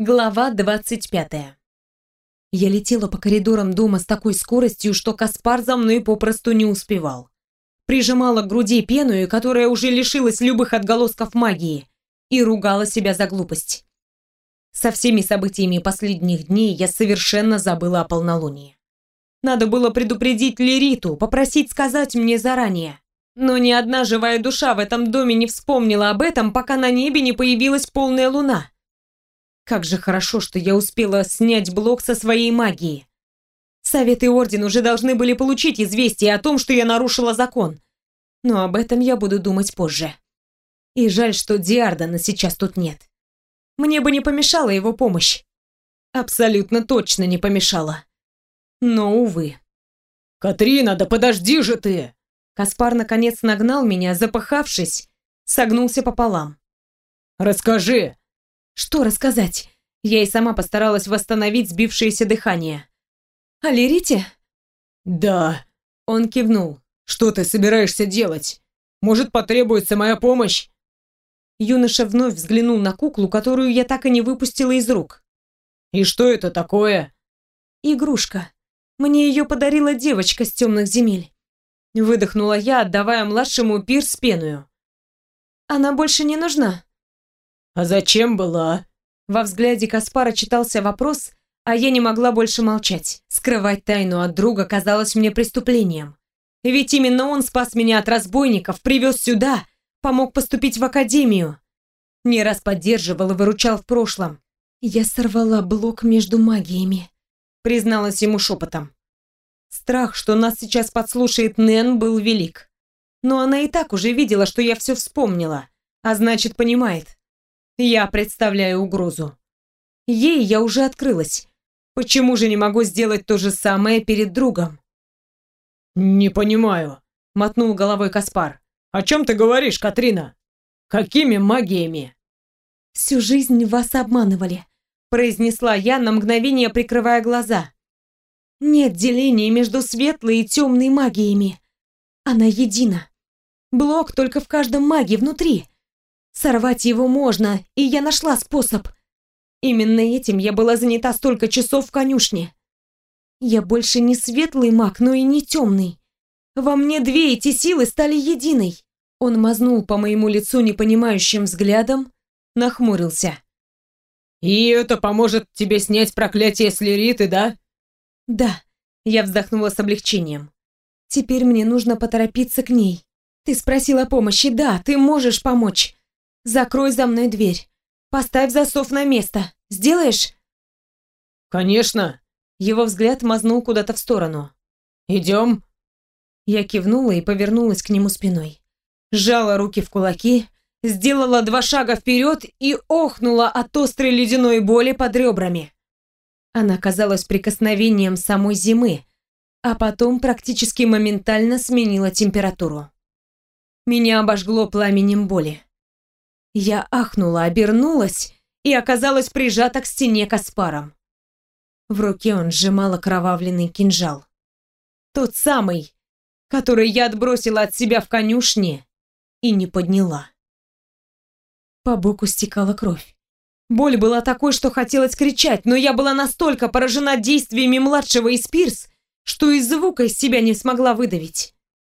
Глава 25. Я летела по коридорам дома с такой скоростью, что Каспар за мной попросту не успевал. Прижимала к груди пеную, которая уже лишилась любых отголосков магии, и ругала себя за глупость. Со всеми событиями последних дней я совершенно забыла о полнолунии. Надо было предупредить Лериту, попросить сказать мне заранее. Но ни одна живая душа в этом доме не вспомнила об этом, пока на небе не появилась полная луна. Как же хорошо, что я успела снять блок со своей магии. Совет и Орден уже должны были получить известие о том, что я нарушила закон. Но об этом я буду думать позже. И жаль, что Диардана сейчас тут нет. Мне бы не помешала его помощь. Абсолютно точно не помешала. Но, увы. «Катрина, да подожди же ты!» Каспар наконец нагнал меня, запыхавшись, согнулся пополам. «Расскажи!» Что рассказать? Я и сама постаралась восстановить сбившееся дыхание. «О Лерите?» «Да». Он кивнул. «Что ты собираешься делать? Может, потребуется моя помощь?» Юноша вновь взглянул на куклу, которую я так и не выпустила из рук. «И что это такое?» «Игрушка. Мне ее подарила девочка с темных земель». Выдохнула я, отдавая младшему пирс пеную. «Она больше не нужна». «А зачем была?» Во взгляде Каспара читался вопрос, а я не могла больше молчать. Скрывать тайну от друга казалось мне преступлением. Ведь именно он спас меня от разбойников, привез сюда, помог поступить в академию. Не раз поддерживал и выручал в прошлом. «Я сорвала блок между магиями», призналась ему шепотом. Страх, что нас сейчас подслушает Нэн, был велик. Но она и так уже видела, что я все вспомнила, а значит, понимает. Я представляю угрозу. Ей я уже открылась. Почему же не могу сделать то же самое перед другом? «Не понимаю», — мотнул головой Каспар. «О чем ты говоришь, Катрина? Какими магиями?» «Всю жизнь вас обманывали», — произнесла я, на мгновение прикрывая глаза. «Нет деления между светлой и темной магиями. Она едина. Блок только в каждом маге внутри. Сорвать его можно, и я нашла способ. Именно этим я была занята столько часов в конюшне. Я больше не светлый маг, но и не темный. Во мне две эти силы стали единой». Он мазнул по моему лицу непонимающим взглядом, нахмурился. «И это поможет тебе снять проклятие с Лериты, да?» «Да», — я вздохнула с облегчением. «Теперь мне нужно поторопиться к ней. Ты спросил о помощи, да, ты можешь помочь. Закрой за мной дверь. Поставь засов на место. Сделаешь?» «Конечно». Его взгляд мазнул куда-то в сторону. «Идем?» Я кивнула и повернулась к нему спиной. Сжала руки в кулаки, сделала 2 шага вперед и охнула от острой ледяной боли под ребрами. Она казалась прикосновением самой зимы, а потом практически моментально сменила температуру. Меня обожгло пламенем боли. Я ахнула, обернулась и оказалась прижата к стене Каспаром. В руке он сжимал окровавленный кинжал. Тот самый, который я отбросила от себя в конюшне и не подняла. По боку стекала кровь. Боль была такой, что хотелось кричать, но я была настолько поражена действиями младшего из Пирс, что и звука из себя не смогла выдавить.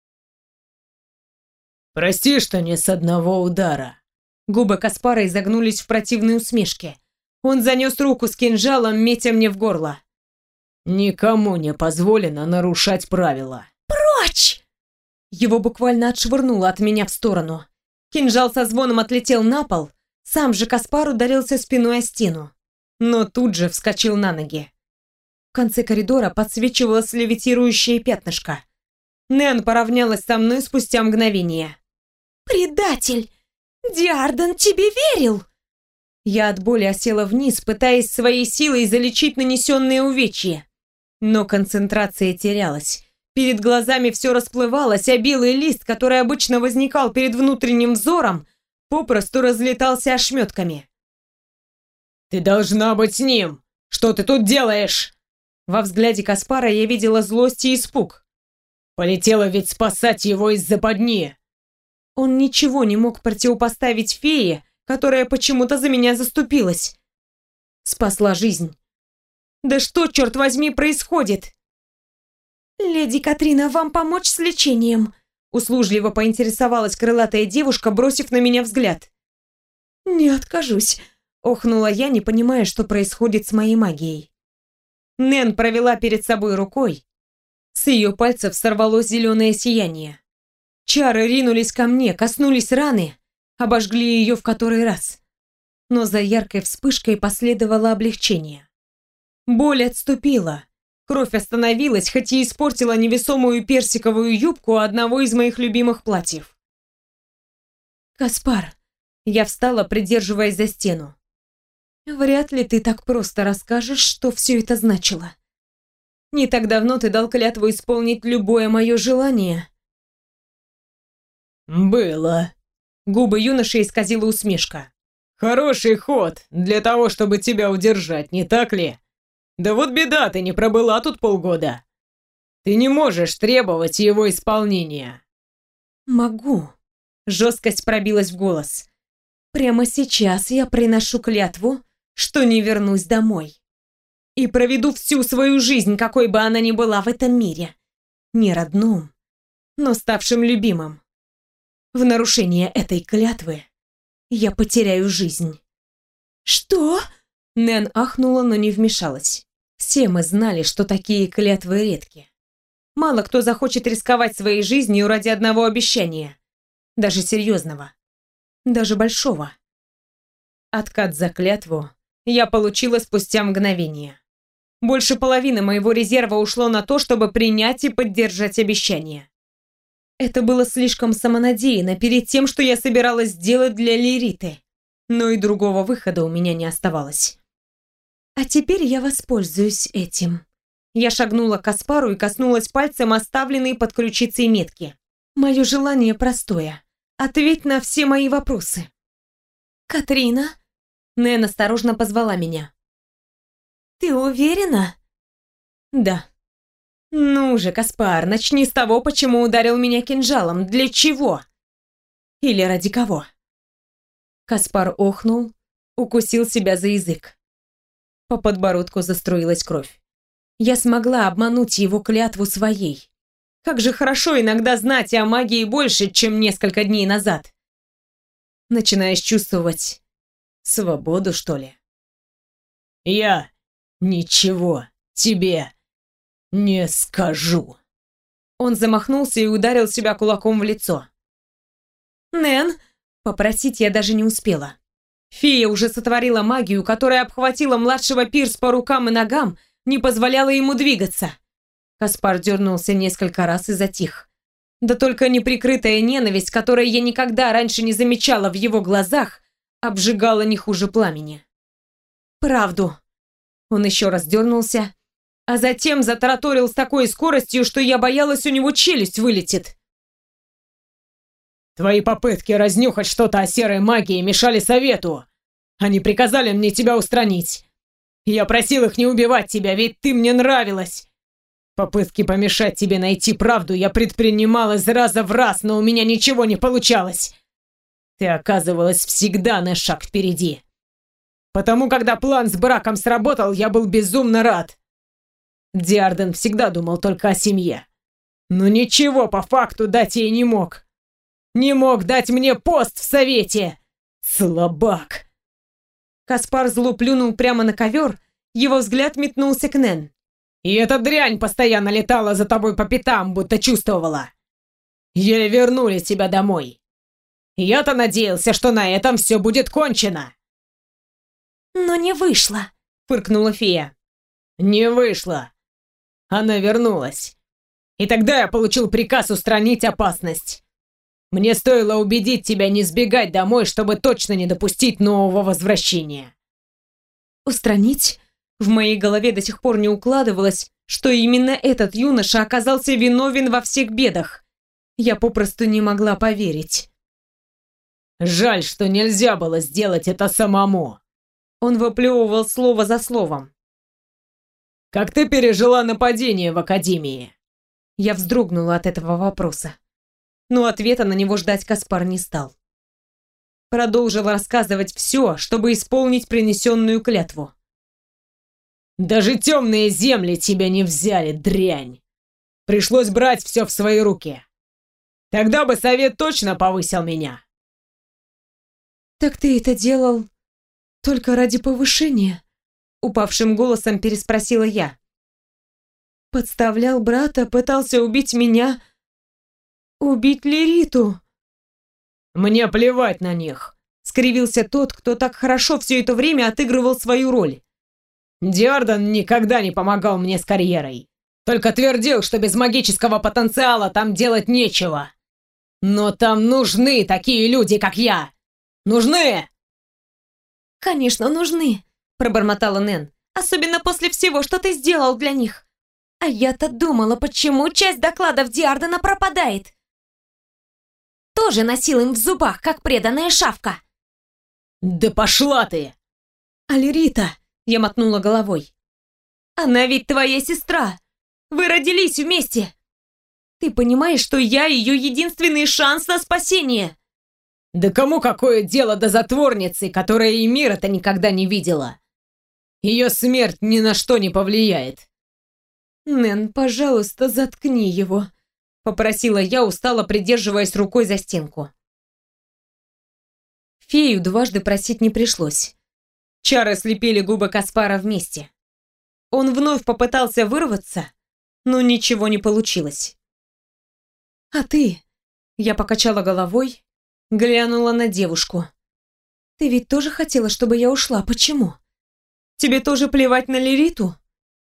«Прости, что не с одного удара». Губы Каспара изогнулись в противной усмешке. Он занес руку с кинжалом, метя мне в горло. «Никому не позволено нарушать правила». «Прочь!» Его буквально отшвырнуло от меня в сторону. Кинжал со звоном отлетел на пол, сам же Каспар ударился спиной о стену, но тут же вскочил на ноги. В конце коридора подсвечивалось левитирующее пятнышко. Нэн поравнялась со мной спустя мгновение. «Предатель! Диардан тебе верил!» Я от боли осела вниз, пытаясь своей силой залечить нанесенные увечья. Но концентрация терялась. Перед глазами все расплывалось, а белый лист, который обычно возникал перед внутренним взором, попросту разлетался ошметками. «Ты должна быть с ним! Что ты тут делаешь?» Во взгляде Каспара я видела злость и испуг. «Полетела ведь спасать его из западни!» Он ничего не мог противопоставить фее, которая почему-то за меня заступилась. Спасла жизнь. Да что, черт возьми, происходит? «Леди Катрина, вам помочь с лечением?» Услужливо поинтересовалась крылатая девушка, бросив на меня взгляд. «Не откажусь», — охнула я, не понимая, что происходит с моей магией. Нэн провела перед собой рукой. С ее пальцев сорвалось зеленое сияние. Чары ринулись ко мне, коснулись раны, обожгли ее в который раз. Но за яркой вспышкой последовало облегчение. Боль отступила. Кровь остановилась, хоть и испортила невесомую персиковую юбку одного из моих любимых платьев. «Каспар», я встала, придерживаясь за стену. «Вряд ли ты так просто расскажешь, что все это значило. Не так давно ты дал клятву исполнить любое мое желание». «Было». Губы юноши исказила усмешка. «Хороший ход для того, чтобы тебя удержать, не так ли? Да вот беда, ты не пробыла тут полгода. Ты не можешь требовать его исполнения». «Могу». Жесткость пробилась в голос. «Прямо сейчас я приношу клятву, что не вернусь домой. И проведу всю свою жизнь, какой бы она ни была в этом мире. Не родном, но ставшим любимым. В нарушение этой клятвы я потеряю жизнь». «Что?» Нэн ахнула, но не вмешалась. Все мы знали, что такие клятвы редки. Мало кто захочет рисковать своей жизнью ради одного обещания. Даже серьезного. Даже большого. Откат за клятву я получила спустя мгновение. Больше половины моего резерва ушло на то, чтобы принять и поддержать обещание. Это было слишком самонадеянно перед тем, что я собиралась сделать для Лириты. Но и другого выхода у меня не оставалось. А теперь я воспользуюсь этим. Я шагнула к Каспару и коснулась пальцем оставленной под ключицей метки. Мое желание простое. Ответь на все мои вопросы. «Катрина?» Нэн осторожно позвала меня. «Ты уверена?» «Да». «Ну же, Каспар, начни с того, почему ударил меня кинжалом. Для чего? Или ради кого?» Каспар охнул, укусил себя за язык. По подбородку заструилась кровь. Я смогла обмануть его клятву своей. Как же хорошо иногда знать о магии больше, чем несколько дней назад. Начинаешь чувствовать свободу, что ли? «Я ничего тебе не скажу». Он замахнулся и ударил себя кулаком в лицо. «Нэн!» Попросить я даже не успела. Фея уже сотворила магию, которая обхватила младшего Пирс по рукам и ногам, не позволяла ему двигаться. Каспар дернулся несколько раз и затих. Да только неприкрытая ненависть, которой я никогда раньше не замечала в его глазах, обжигала не хуже пламени. «Правду!» Он еще раз дернулся, а затем затараторил с такой скоростью, что я боялась, у него челюсть вылетит. «Твои попытки разнюхать что-то о серой магии мешали совету. Они приказали мне тебя устранить. Я просил их не убивать тебя, ведь ты мне нравилась. Попытки помешать тебе найти правду я предпринимал из раза в раз, но у меня ничего не получалось. Ты оказывалась всегда на шаг впереди. Потому, когда план с браком сработал, я был безумно рад. Диарден всегда думал только о семье. Но ничего по факту дать ей не мог. Не мог дать мне пост в совете! Слабак!» Каспар зло плюнул прямо на ковер, его взгляд метнулся к Нэн. «И эта дрянь постоянно летала за тобой по пятам, будто чувствовала. Еле вернули тебя домой. Я-то надеялся, что на этом все будет кончено». «Но не вышло», — фыркнула фея. «Не вышло. Она вернулась. И тогда я получил приказ устранить опасность. Мне стоило убедить тебя не сбегать домой, чтобы точно не допустить нового возвращения». «Устранить?» В моей голове до сих пор не укладывалось, что именно этот юноша оказался виновен во всех бедах. Я попросту не могла поверить. «Жаль, что нельзя было сделать это самому». Он выплевывал слово за словом. «Как ты пережила нападение в академии?» Я вздрогнула от этого вопроса. Но ответа на него ждать Каспар не стал. Продолжил рассказывать все, чтобы исполнить принесенную клятву. Даже темные земли тебя не взяли, дрянь. Пришлось брать все в свои руки. Тогда бы совет точно повысил меня. «Так ты это делал только ради повышения?» Упавшим голосом переспросила я. «Подставлял брата, пытался убить меня, убить Лериту». «Мне плевать на них», — скривился тот, кто так хорошо все это время отыгрывал свою роль. «Диардан никогда не помогал мне с карьерой. Только твердил, что без магического потенциала там делать нечего. Но там нужны такие люди, как я. Нужны!» «Конечно, нужны», — пробормотала Нэн. «Особенно после всего, что ты сделал для них. А я-то думала, почему часть докладов Диардена пропадает. Тоже носил им в зубах, как преданная шавка». «Да пошла ты!» «А Лерита?» — я мотнула головой. «Она ведь твоя сестра. Вы родились вместе. Ты понимаешь, что я ее единственный шанс на спасение?» «Да кому какое дело до затворницы, которая и мира-то никогда не видела? Ее смерть ни на что не повлияет». «Нэн, пожалуйста, заткни его», — попросила я, устало придерживаясь рукой за стенку. Фею дважды просить не пришлось. Чары слепили губы Каспара вместе. Он вновь попытался вырваться, но ничего не получилось. «А ты?» — я покачала головой, глянула на девушку. «Ты ведь тоже хотела, чтобы я ушла? Почему? Тебе тоже плевать на Лериту?»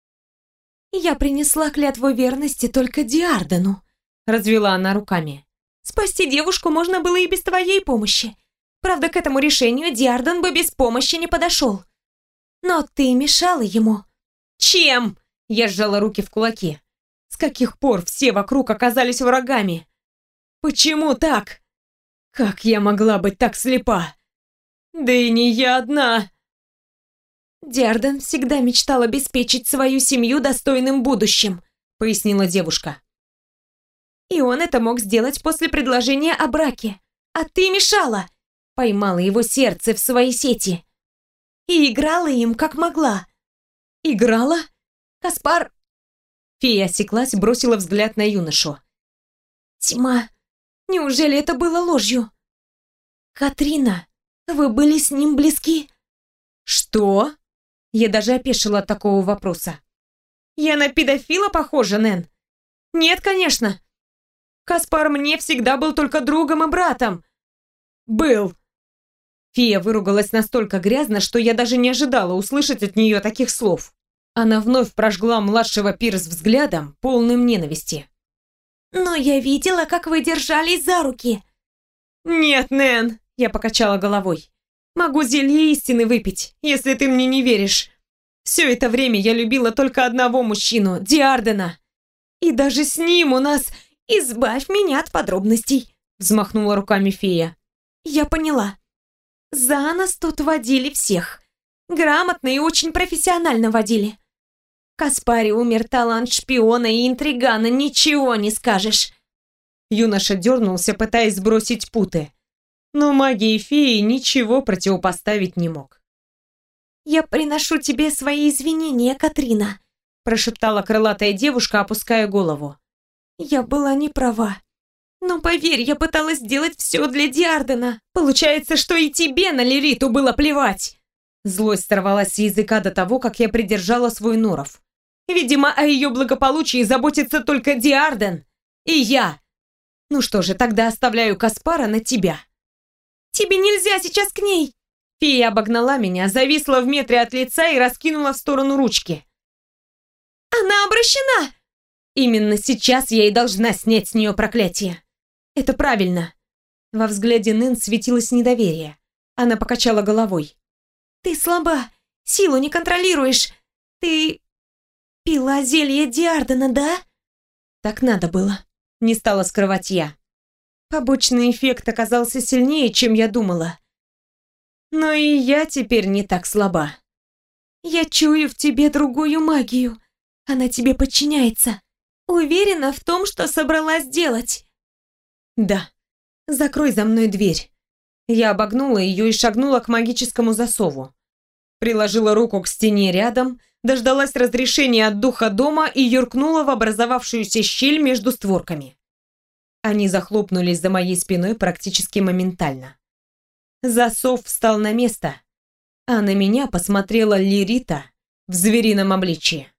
«Я принесла клятву верности только Диардену», — развела она руками. «Спасти девушку можно было и без твоей помощи. Правда, к этому решению Диарден бы без помощи не подошел. Но ты мешала ему». «Чем?» — я сжала руки в кулаки. «С каких пор все вокруг оказались врагами? Почему так? Как я могла быть так слепа? Да и не я одна!» «Диарден всегда мечтал обеспечить свою семью достойным будущим», — пояснила девушка. «И он это мог сделать после предложения о браке. А ты мешала, поймала его сердце в свои сети и играла им, как могла». «Играла?» «Каспар...» Фея осеклась, бросила взгляд на юношу. «Тьма, неужели это было ложью? Катрина, вы были с ним близки?» «Что?» Я даже опешила от такого вопроса. «Я на педофила похожа, Нэн?» «Нет, конечно. Каспар мне всегда был только другом и братом». «Был». Фея выругалась настолько грязно, что я даже не ожидала услышать от нее таких слов. Она вновь прожгла младшего Пирс взглядом, полным ненависти. «Но я видела, как вы держались за руки». «Нет, Нэн», — я покачала головой. «Могу зелье истины выпить, если ты мне не веришь. Все это время я любила только одного мужчину, Диардена. И даже с ним у нас...» «Избавь меня от подробностей», — взмахнула руками фея. «Я поняла. За нас тут водили всех. Грамотно и очень профессионально водили. В Каспаре умер талант шпиона и интригана, ничего не скажешь». Юноша дернулся, пытаясь сбросить путы. Но магии феи ничего противопоставить не мог. «Я приношу тебе свои извинения, Катрина», — прошептала крылатая девушка, опуская голову. «Я была не права. Но поверь, я пыталась сделать все для Диардена. Получается, что и тебе на Лериту было плевать!» Злость сорвалась с языка до того, как я придержала свой норов. «Видимо, о ее благополучии заботится только Диарден и я. Ну что же, тогда оставляю Каспара на тебя». «Тебе нельзя сейчас к ней!» Фея обогнала меня, зависла в метре от лица и раскинула в сторону ручки. «Она обращена!» Именно сейчас я и должна снять с нее проклятие. Это правильно. Во взгляде Нэн светилось недоверие. Она покачала головой. «Ты слаба, силу не контролируешь. Ты пила зелье Диардена, да?» Так надо было. Не стала скрывать я. Побочный эффект оказался сильнее, чем я думала. Но и я теперь не так слаба. «Я чую в тебе другую магию. Она тебе подчиняется. Уверена в том, что собралась делать». «Да. Закрой за мной дверь». Я обогнула ее и шагнула к магическому засову. Приложила руку к стене рядом, дождалась разрешения от духа дома и юркнула в образовавшуюся щель между створками. Они захлопнулись за моей спиной практически моментально. Засов встал на место, а на меня посмотрела Лирита в зверином обличье.